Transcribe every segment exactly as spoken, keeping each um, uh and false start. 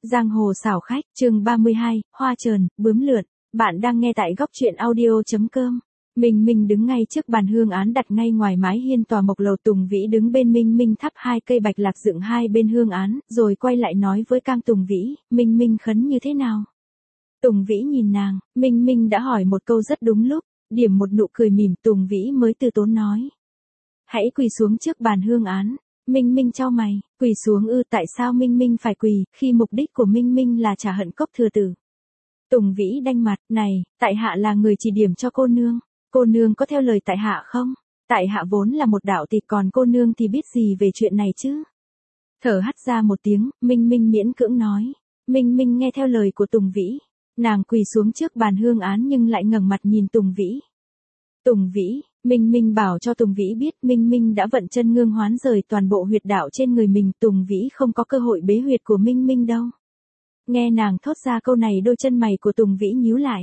Giang hồ xảo khách, chương ba mươi hai, hoa trờn, bướm lượn. Bạn đang nghe tại góc truyện audio chấm com. Minh Minh đứng ngay trước bàn hương án đặt ngay ngoài mái hiên tòa mộc lầu. Tùng Vĩ đứng bên Minh Minh thắp hai cây bạch lạc dựng hai bên hương án, rồi quay lại nói với Cang Tùng Vĩ, Minh Minh khấn như thế nào? Tùng Vĩ nhìn nàng, Minh Minh đã hỏi một câu rất đúng lúc, điểm một nụ cười mỉm. Tùng Vĩ mới từ tốn nói, hãy quỳ xuống trước bàn hương án. Minh Minh chau mày, quỳ xuống ư? Tại sao Minh Minh phải quỳ, khi mục đích của Minh Minh là trả hận Cốc Thừa Tử? Tùng Vĩ đanh mặt, này, tại hạ là người chỉ điểm cho cô nương, cô nương có theo lời tại hạ không? Tại hạ vốn là một đạo tịch, còn cô nương thì biết gì về chuyện này chứ? Thở hắt ra một tiếng, Minh Minh miễn cưỡng nói, Minh Minh nghe theo lời của Tùng Vĩ. Nàng quỳ xuống trước bàn hương án nhưng lại ngẩng mặt nhìn Tùng Vĩ. Tùng Vĩ, Minh Minh bảo cho Tùng Vĩ biết Minh Minh đã vận chân ngương hoán rời toàn bộ huyệt đạo trên người mình. Tùng Vĩ không có cơ hội bế huyệt của Minh Minh đâu. Nghe nàng thốt ra câu này, đôi chân mày của Tùng Vĩ nhíu lại.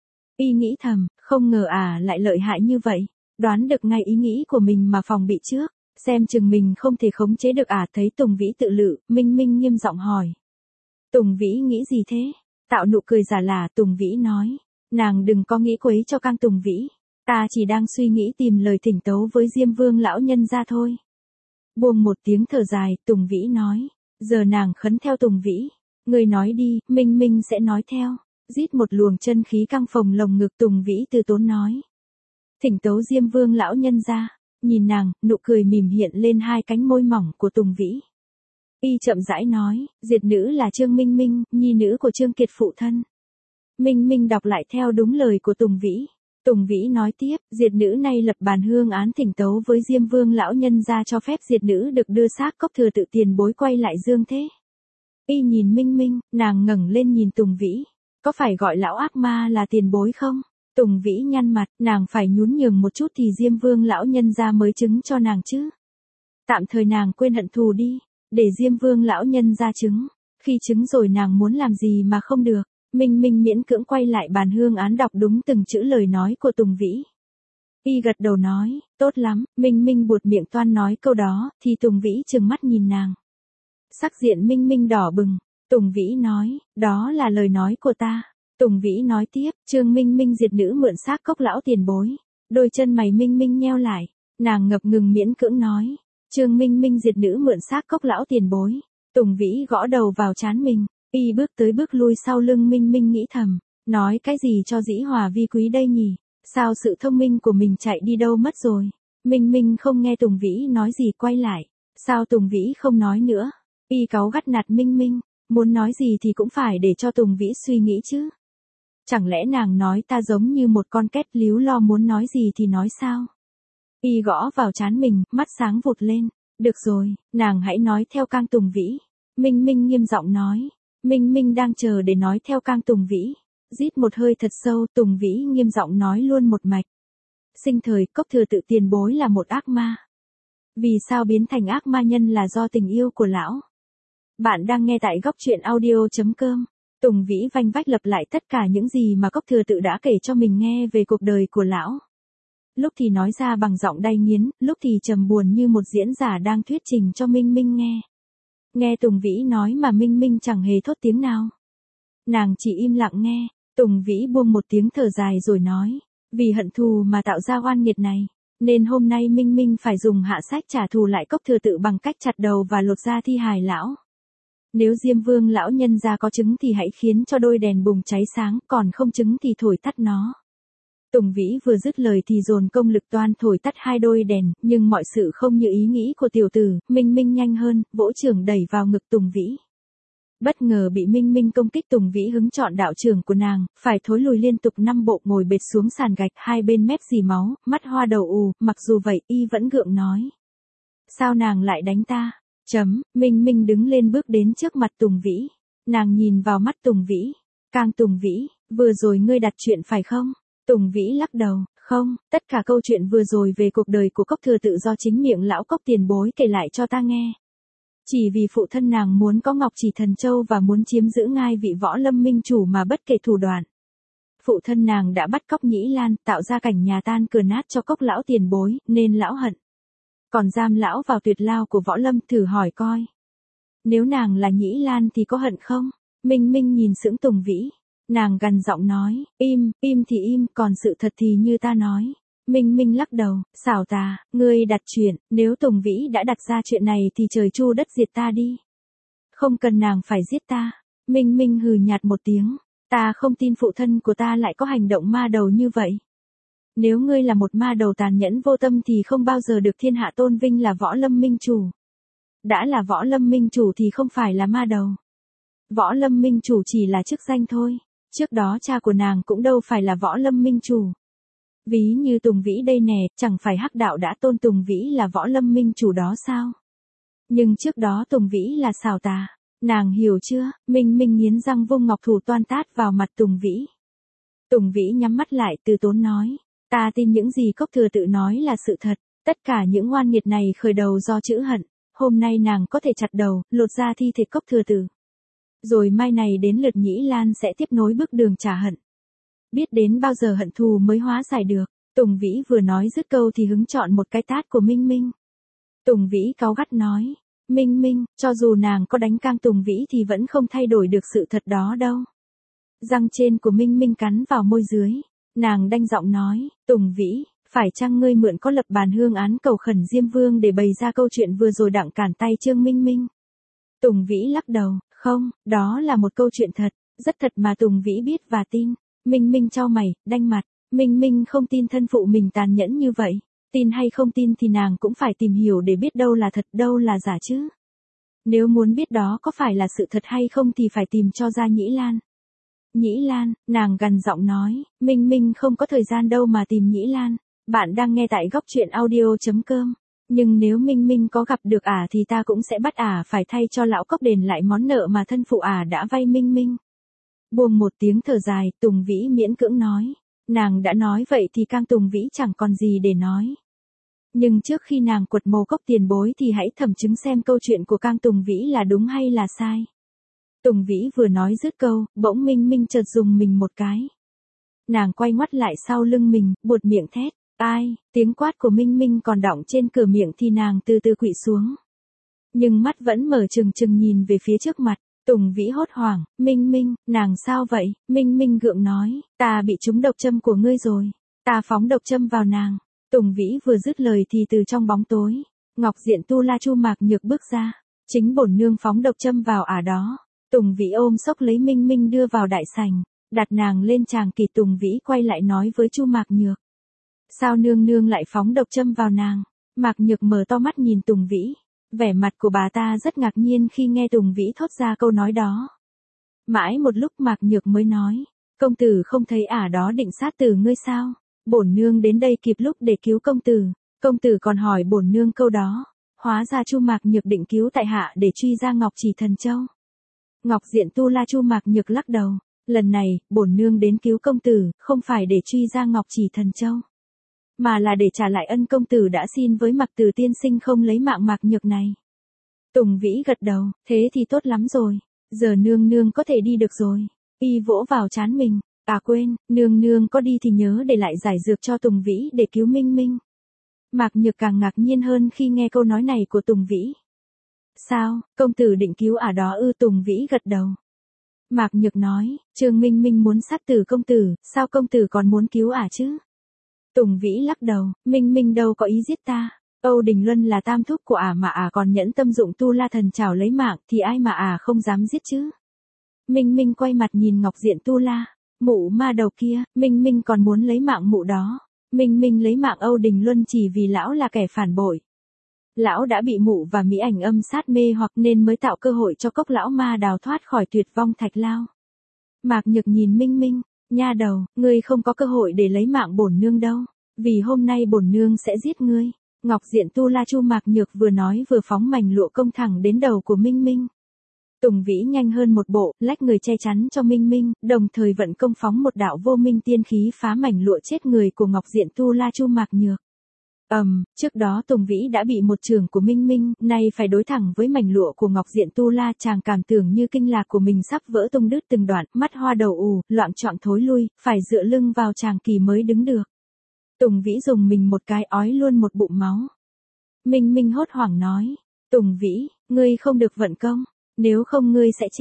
Y nghĩ thầm, không ngờ à lại lợi hại như vậy. Đoán được ngay ý nghĩ của mình mà phòng bị trước. Xem chừng mình không thể khống chế được à. Thấy Tùng Vĩ tự lự, Minh Minh nghiêm giọng hỏi. Tùng Vĩ nghĩ gì thế? Tạo nụ cười giả lả, Tùng Vĩ nói. Nàng đừng có nghĩ quấy cho Cang Tùng Vĩ. Ta chỉ đang suy nghĩ tìm lời thỉnh tấu với Diêm Vương lão nhân ra thôi. Buông một tiếng thở dài, Tùng Vĩ nói. Giờ nàng khấn theo Tùng Vĩ. Người nói đi, Minh Minh sẽ nói theo. Rít một luồng chân khí căng phồng lồng ngực. Tùng Vĩ từ tốn nói. Thỉnh tấu Diêm Vương lão nhân ra. Nhìn nàng, nụ cười mỉm hiện lên hai cánh môi mỏng của Tùng Vĩ. Y chậm rãi nói, diệt nữ là Trương Minh Minh, nhi nữ của Trương Kiệt phụ thân. Minh Minh đọc lại theo đúng lời của Tùng Vĩ. Tùng Vĩ nói tiếp, diệt nữ nay lập bàn hương án thỉnh tấu với Diêm Vương lão nhân ra cho phép diệt nữ được đưa xác Cốc Thừa Tự tiền bối quay lại dương thế. Y nhìn Minh Minh, nàng ngẩng lên nhìn Tùng Vĩ. Có phải gọi lão ác ma là tiền bối không? Tùng Vĩ nhăn mặt, nàng phải nhún nhường một chút thì Diêm Vương lão nhân ra mới chứng cho nàng chứ. Tạm thời nàng quên hận thù đi, để Diêm Vương lão nhân ra chứng. Khi chứng rồi nàng muốn làm gì mà không được. Minh Minh miễn cưỡng quay lại bàn hương án đọc đúng từng chữ lời nói của Tùng Vĩ. Y gật đầu nói, tốt lắm. Minh Minh buột miệng toan nói câu đó, thì Tùng Vĩ trừng mắt nhìn nàng. Sắc diện Minh Minh đỏ bừng. Tùng Vĩ nói, đó là lời nói của ta. Tùng Vĩ nói tiếp, Trương Minh Minh diệt nữ mượn xác Cốc lão tiền bối. Đôi chân mày Minh Minh nheo lại. Nàng ngập ngừng miễn cưỡng nói, Trương Minh Minh diệt nữ mượn xác Cốc lão tiền bối. Tùng Vĩ gõ đầu vào trán mình. Y bước tới bước lui sau lưng Minh Minh nghĩ thầm, nói cái gì cho dĩ hòa vi quý đây nhỉ? Sao sự thông minh của mình chạy đi đâu mất rồi? Minh Minh không nghe Tùng Vĩ nói gì quay lại. Sao Tùng Vĩ không nói nữa? Y cáu gắt nạt Minh Minh, muốn nói gì thì cũng phải để cho Tùng Vĩ suy nghĩ chứ. Chẳng lẽ nàng nói ta giống như một con két líu lo, muốn nói gì thì nói sao? Y gõ vào trán mình, mắt sáng vụt lên. Được rồi, nàng hãy nói theo Cang Tùng Vĩ. Minh Minh nghiêm giọng nói. Minh Minh đang chờ để nói theo Cang Tùng Vĩ. Rít một hơi thật sâu, Tùng Vĩ nghiêm giọng nói luôn một mạch. Sinh thời Cốc Thừa Tự tiền bối là một ác ma. Vì sao biến thành ác ma nhân là do tình yêu của lão. Bạn đang nghe tại góc truyện audio chấm com. Tùng Vĩ vanh vách lặp lại tất cả những gì mà Cốc Thừa Tự đã kể cho mình nghe về cuộc đời của lão. Lúc thì nói ra bằng giọng đay nghiến, lúc thì trầm buồn như một diễn giả đang thuyết trình cho Minh Minh nghe. Nghe Tùng Vĩ nói mà Minh Minh chẳng hề thốt tiếng nào. Nàng chỉ im lặng nghe. Tùng Vĩ buông một tiếng thở dài rồi nói, vì hận thù mà tạo ra oan nghiệt này, nên hôm nay Minh Minh phải dùng hạ sách trả thù lại Cốc Thừa Tự bằng cách chặt đầu và lột da thi hài lão. Nếu Diêm Vương lão nhân gia có chứng thì hãy khiến cho đôi đèn bùng cháy sáng, còn không chứng thì thổi tắt nó. Tùng Vĩ vừa dứt lời thì dồn công lực toan thổi tắt hai đôi đèn, nhưng mọi sự không như ý nghĩ của tiểu tử. Minh Minh nhanh hơn, vỗ chưởng đẩy vào ngực Tùng Vĩ. Bất ngờ bị Minh Minh công kích, Tùng Vĩ hứng chọn đạo chưởng của nàng, phải thối lùi liên tục năm bộ, ngồi bệt xuống sàn gạch, hai bên mép dì máu, mắt hoa đầu ù. Mặc dù vậy, y vẫn gượng nói, sao nàng lại đánh ta? Chấm. Minh Minh đứng lên bước đến trước mặt Tùng Vĩ. Nàng nhìn vào mắt Tùng Vĩ. Cang Tùng Vĩ, vừa rồi ngươi đặt chuyện phải không? Tùng Vĩ lắc đầu, không, tất cả câu chuyện vừa rồi về cuộc đời của Cốc Thừa Tự do chính miệng lão Cốc tiền bối kể lại cho ta nghe. Chỉ vì phụ thân nàng muốn có Ngọc Chỉ Thần Châu và muốn chiếm giữ ngai vị võ lâm minh chủ mà bất kể thủ đoạn. Phụ thân nàng đã bắt cóc Nhĩ Lan, tạo ra cảnh nhà tan cửa nát cho Cốc lão tiền bối, nên lão hận. Còn giam lão vào tuyệt lao của võ lâm, thử hỏi coi. Nếu nàng là Nhĩ Lan thì có hận không? Minh Minh nhìn sững Tùng Vĩ. Nàng gằn giọng nói, im, im thì im, còn sự thật thì như ta nói. Minh Minh lắc đầu, xảo tà, ngươi đặt chuyện, nếu Tùng Vĩ đã đặt ra chuyện này thì trời chu đất diệt ta đi. Không cần nàng phải giết ta. Minh Minh hừ nhạt một tiếng, ta không tin phụ thân của ta lại có hành động ma đầu như vậy. Nếu ngươi là một ma đầu tàn nhẫn vô tâm thì không bao giờ được thiên hạ tôn vinh là Võ Lâm Minh Chủ. Đã là Võ Lâm Minh Chủ thì không phải là ma đầu. Võ Lâm Minh Chủ chỉ là chức danh thôi, trước đó cha của nàng cũng đâu phải là Võ Lâm Minh Chủ. Ví như Tùng Vĩ đây nè, chẳng phải Hắc Đạo đã tôn Tùng Vĩ là Võ Lâm Minh Chủ đó sao? Nhưng trước đó Tùng Vĩ là xảo tà, nàng hiểu chưa? Minh Minh nghiến răng vung ngọc thủ toan tát vào mặt Tùng Vĩ. Tùng Vĩ nhắm mắt lại từ tốn nói, ta tin những gì Cốc Thừa Tự nói là sự thật, tất cả những oan nghiệt này khởi đầu do chữ hận, hôm nay nàng có thể chặt đầu, lột ra thi thể Cốc Thừa Tự. Rồi mai này đến lượt Nhĩ Lan sẽ tiếp nối bước đường trả hận. Biết đến bao giờ hận thù mới hóa giải được. Tùng Vĩ vừa nói dứt câu thì hứng chọn một cái tát của Minh Minh. Tùng Vĩ cáu gắt nói, Minh Minh, cho dù nàng có đánh cang Tùng Vĩ thì vẫn không thay đổi được sự thật đó đâu. Răng trên của Minh Minh cắn vào môi dưới. Nàng đanh giọng nói, Tùng Vĩ, phải chăng ngươi mượn có lập bàn hương án cầu khẩn Diêm Vương để bày ra câu chuyện vừa rồi đặng cản tay Trương Minh Minh? Tùng Vĩ lắc đầu, không, đó là một câu chuyện thật, rất thật mà Tùng Vĩ biết và tin. Minh Minh chau mày, đanh mặt, Minh Minh không tin thân phụ mình tàn nhẫn như vậy, tin hay không tin thì nàng cũng phải tìm hiểu để biết đâu là thật đâu là giả chứ. Nếu muốn biết đó có phải là sự thật hay không thì phải tìm cho ra Nhĩ Lan. Nhĩ Lan, nàng gằn giọng nói, Minh Minh không có thời gian đâu mà tìm Nhĩ Lan, bạn đang nghe tại góc truyện audio.com. Nhưng nếu Minh Minh có gặp được ả thì ta cũng sẽ bắt ả phải thay cho lão Cốc đền lại món nợ mà thân phụ ả đã vay Minh Minh. Buông một tiếng thở dài, Tùng Vĩ miễn cưỡng nói, nàng đã nói vậy thì Cang Tùng Vĩ chẳng còn gì để nói. Nhưng trước khi nàng quật mồ Cốc tiền bối thì hãy thẩm chứng xem câu chuyện của Cang Tùng Vĩ là đúng hay là sai. Tùng Vĩ vừa nói dứt câu, bỗng Minh Minh chợt dùng mình một cái. Nàng quay ngoắt lại sau lưng mình, buột miệng thét, ai, tiếng quát của Minh Minh còn đọng trên cửa miệng thì nàng từ từ quỵ xuống. Nhưng mắt vẫn mở trừng trừng nhìn về phía trước mặt. Tùng Vĩ hốt hoảng, Minh Minh, nàng sao vậy? Minh Minh gượng nói, ta bị trúng độc châm của ngươi rồi, ta phóng độc châm vào nàng. Tùng Vĩ vừa dứt lời thì từ trong bóng tối, Ngọc Diện Tu La Chu Mạc Nhược bước ra, chính bổn nương phóng độc châm vào ả đó. Tùng Vĩ ôm xốc lấy Minh Minh đưa vào đại sảnh, đặt nàng lên tràng kỳ. Tùng Vĩ quay lại nói với Chu Mạc Nhược, sao nương nương lại phóng độc châm vào nàng? Mạc Nhược mở to mắt nhìn Tùng Vĩ. Vẻ mặt của bà ta rất ngạc nhiên khi nghe Tùng Vĩ thốt ra câu nói đó. Mãi một lúc Mạc Nhược mới nói, công tử không thấy ả đó định sát tử ngươi sao? Bổn nương đến đây kịp lúc để cứu công tử, công tử còn hỏi bổn nương câu đó. Hóa ra Chu Mạc Nhược định cứu tại hạ để truy ra Ngọc Chỉ Thần Châu. Ngọc Diện Tu La Chu Mạc Nhược lắc đầu, lần này, bổn nương đến cứu công tử, không phải để truy ra Ngọc Chỉ Thần Châu, mà là để trả lại ân công tử đã xin với Mặc Tử tiên sinh không lấy mạng Mạc Nhược này. Tùng Vĩ gật đầu, thế thì tốt lắm rồi, giờ nương nương có thể đi được rồi. Y vỗ vào trán mình, à quên, nương nương có đi thì nhớ để lại giải dược cho Tùng Vĩ để cứu Minh Minh. Mạc Nhược càng ngạc nhiên hơn khi nghe câu nói này của Tùng Vĩ. Sao, công tử định cứu ả đó ư? Tùng Vĩ gật đầu. Mạc Nhược nói, Trương Minh Minh muốn sát tử công tử, sao công tử còn muốn cứu ả chứ? Tùng Vĩ lắc đầu, Minh Minh đâu có ý giết ta. Âu Đình Luân là tam thúc của ả mà ả còn nhẫn tâm dụng Tu La Thần Trảo lấy mạng thì ai mà ả không dám giết chứ? Minh Minh quay mặt nhìn Ngọc Diện Tu La, mụ ma đầu kia, Minh Minh còn muốn lấy mạng mụ đó. Minh Minh lấy mạng Âu Đình Luân chỉ vì lão là kẻ phản bội. Lão đã bị mụ và Mỹ Ảnh âm sát mê hoặc nên mới tạo cơ hội cho Cốc lão ma đào thoát khỏi tuyệt vong thạch lao. Mạc Nhược nhìn Minh Minh, nha đầu, ngươi không có cơ hội để lấy mạng bổn nương đâu, vì hôm nay bổn nương sẽ giết ngươi. Ngọc Diện Tu La Chu Mạc Nhược vừa nói vừa phóng mảnh lụa công thẳng đến đầu của Minh Minh. Tùng Vĩ nhanh hơn một bộ, lách người che chắn cho Minh Minh, đồng thời vận công phóng một đạo vô minh tiên khí phá mảnh lụa chết người của Ngọc Diện Tu La Chu Mạc Nhược. Ầm, um, trước đó Tùng Vĩ đã bị một chưởng của Minh Minh, nay phải đối thẳng với mảnh lụa của Ngọc Diện Tu La, chàng cảm tưởng như kinh lạc của mình sắp vỡ tung đứt từng đoạn, mắt hoa đầu ù, loạng choạng thối lui, phải dựa lưng vào chàng kỳ mới đứng được. Tùng Vĩ dùng mình một cái ói luôn một bụng máu. Minh Minh hốt hoảng nói, Tùng Vĩ, ngươi không được vận công, nếu không ngươi sẽ chết.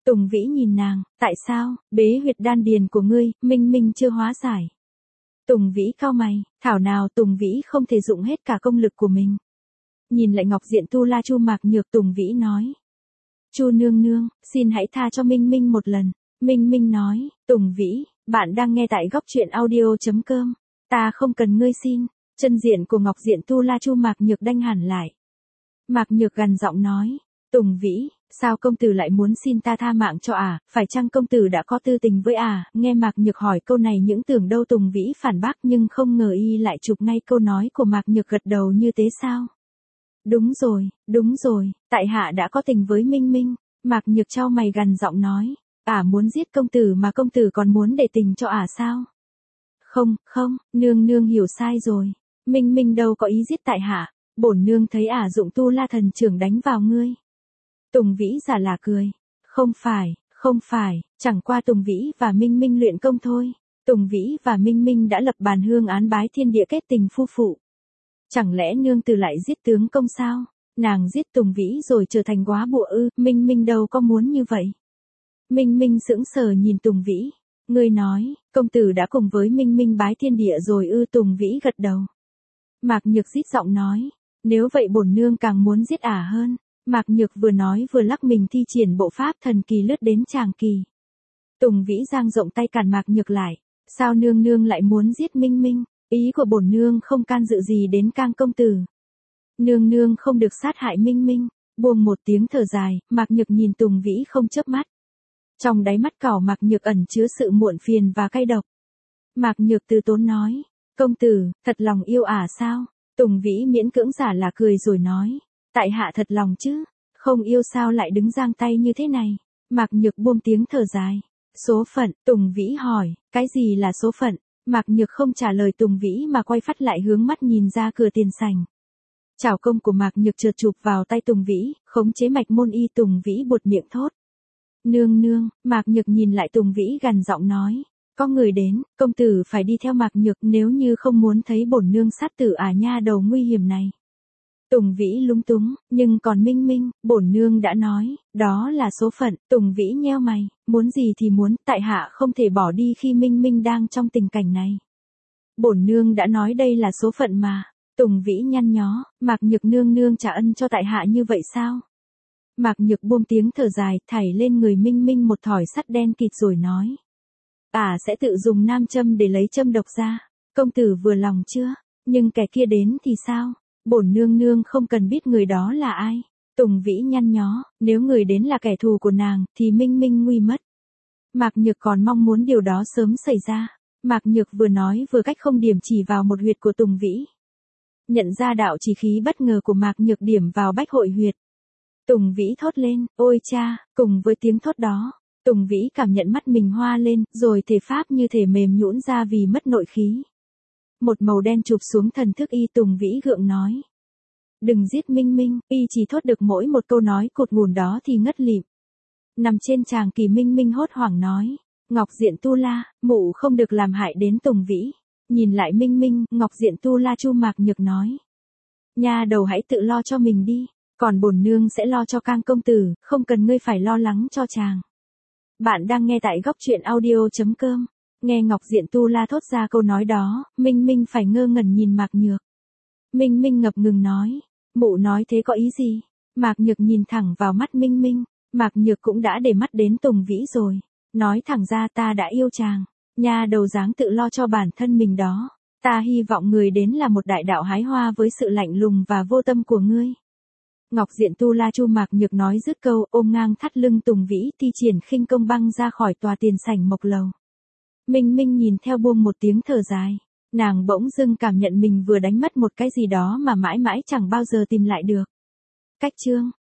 Tùng Vĩ nhìn nàng, tại sao, bế huyệt đan điền của ngươi, Minh Minh chưa hóa giải. Tùng Vĩ cau mày, thảo nào Tùng Vĩ không thể dụng hết cả công lực của mình. Nhìn lại Ngọc Diện Tu La Chu Mạc Nhược, Tùng Vĩ nói. Chu nương nương, xin hãy tha cho Minh Minh một lần. Minh Minh nói, Tùng Vĩ, bạn đang nghe tại góc truyện audio.com. Ta không cần ngươi xin. Chân diện của Ngọc Diện Tu La Chu Mạc Nhược đanh hẳn lại. Mạc Nhược gằn giọng nói, Tùng Vĩ, sao công tử lại muốn xin ta tha mạng cho à, phải chăng công tử đã có tư tình với à, nghe Mạc Nhược hỏi câu này những tưởng đâu Tùng Vĩ phản bác nhưng không ngờ y lại chụp ngay câu nói của Mạc Nhược gật đầu như thế sao. Đúng rồi, đúng rồi, tại hạ đã có tình với Minh Minh. Mạc Nhược chau mày gằn giọng nói, ả muốn giết công tử mà công tử còn muốn để tình cho ả sao? Không, không, nương nương hiểu sai rồi. Minh Minh đâu có ý giết tại hạ, bổn nương thấy ả dụng Tu La Thần Trưởng đánh vào ngươi. Tùng Vĩ giả là cười, không phải, không phải, chẳng qua Tùng Vĩ và Minh Minh luyện công thôi. Tùng Vĩ và Minh Minh đã lập bàn hương án bái thiên địa kết tình phu phụ. Chẳng lẽ nương tử lại giết tướng công sao? Nàng giết Tùng Vĩ rồi trở thành góa bụa ư? Minh Minh đâu có muốn như vậy. Minh Minh sững sờ nhìn Tùng Vĩ. Ngươi nói, công tử đã cùng với Minh Minh bái thiên địa rồi ư? Tùng Vĩ gật đầu. Mạc Nhược rít giọng nói, nếu vậy bổn nương càng muốn giết ả hơn. Mạc Nhược vừa nói vừa lắc mình thi triển bộ pháp thần kỳ lướt đến tràng kỳ. Tùng Vĩ giang rộng tay cản Mạc Nhược lại. Sao nương nương lại muốn giết Minh Minh? Ý của bổn nương không can dự gì đến Cang công tử. Nương nương không được sát hại Minh Minh. Buông một tiếng thở dài, Mạc Nhược nhìn Tùng Vĩ không chớp mắt. Trong đáy mắt cỏ Mạc Nhược ẩn chứa sự muộn phiền và cay độc. Mạc Nhược từ tốn nói, công tử, thật lòng yêu ả sao? Tùng Vĩ miễn cưỡng giả là cười rồi nói, tại hạ thật lòng chứ, không yêu sao lại đứng giang tay như thế này. Mạc Nhược buông tiếng thở dài. Số phận, Tùng Vĩ hỏi, cái gì là số phận? Mạc Nhược không trả lời Tùng Vĩ mà quay phát lại hướng mắt nhìn ra cửa tiền sảnh. Chảo công của Mạc Nhược chợt chụp vào tay Tùng Vĩ, khống chế mạch môn y. Tùng Vĩ buột miệng thốt. Nương nương, Mạc Nhược nhìn lại Tùng Vĩ gằn giọng nói, có người đến, công tử phải đi theo Mạc Nhược nếu như không muốn thấy bổn nương sát tử ả nha đầu nguy hiểm này. Tùng Vĩ lúng túng, nhưng còn Minh Minh, bổn nương đã nói, đó là số phận. Tùng Vĩ nheo mày, muốn gì thì muốn, tại hạ không thể bỏ đi khi Minh Minh đang trong tình cảnh này. Bổn nương đã nói đây là số phận mà. Tùng Vĩ nhăn nhó, Mạc Nhược nương nương trả ân cho tại hạ như vậy sao? Mạc Nhược buông tiếng thở dài, thảy lên người Minh Minh một thỏi sắt đen kịt rồi nói. Ả sẽ tự dùng nam châm để lấy châm độc ra. Công tử vừa lòng chưa? Nhưng kẻ kia đến thì sao? Bổn nương nương không cần biết người đó là ai. Tùng Vĩ nhăn nhó, nếu người đến là kẻ thù của nàng, thì Minh Minh nguy mất. Mạc Nhược còn mong muốn điều đó sớm xảy ra. Mạc Nhược vừa nói vừa cách không điểm chỉ vào một huyệt của Tùng Vĩ. Nhận ra đạo chỉ khí bất ngờ của Mạc Nhược điểm vào bách hội huyệt. Tùng Vĩ thốt lên, ôi cha, cùng với tiếng thốt đó, Tùng Vĩ cảm nhận mắt mình hoa lên, rồi thể pháp như thể mềm nhũn ra vì mất nội khí. Một màu đen chụp xuống thần thức y. Tùng Vĩ gượng nói. Đừng giết Minh Minh, y chỉ thốt được mỗi một câu nói cột ngùn đó thì ngất lịm. Nằm trên tràng kỳ Minh Minh hốt hoảng nói. Ngọc Diện Tu La, mụ không được làm hại đến Tùng Vĩ. Nhìn lại Minh Minh, Ngọc Diện Tu La Chu Mạc Nhược nói. Nha đầu hãy tự lo cho mình đi, còn bổn nương sẽ lo cho Cang công tử, không cần ngươi phải lo lắng cho chàng. Bạn đang nghe tại góc truyện audio.com. Nghe Ngọc Diện Tu La thốt ra câu nói đó, Minh Minh phải ngơ ngẩn nhìn Mạc Nhược. Minh Minh ngập ngừng nói, mụ nói thế có ý gì? Mạc Nhược nhìn thẳng vào mắt Minh Minh, Mạc Nhược cũng đã để mắt đến Tùng Vĩ rồi. Nói thẳng ra ta đã yêu chàng, nha đầu dáng tự lo cho bản thân mình đó. Ta hy vọng người đến là một đại đạo hái hoa với sự lạnh lùng và vô tâm của ngươi. Ngọc Diện Tu La Chu Mạc Nhược nói dứt câu, ôm ngang thắt lưng Tùng Vĩ thi triển khinh công băng ra khỏi tòa tiền sảnh mộc lầu. Minh Minh nhìn theo buông một tiếng thở dài. Nàng bỗng dưng cảm nhận mình vừa đánh mất một cái gì đó mà mãi mãi chẳng bao giờ tìm lại được. Cách chương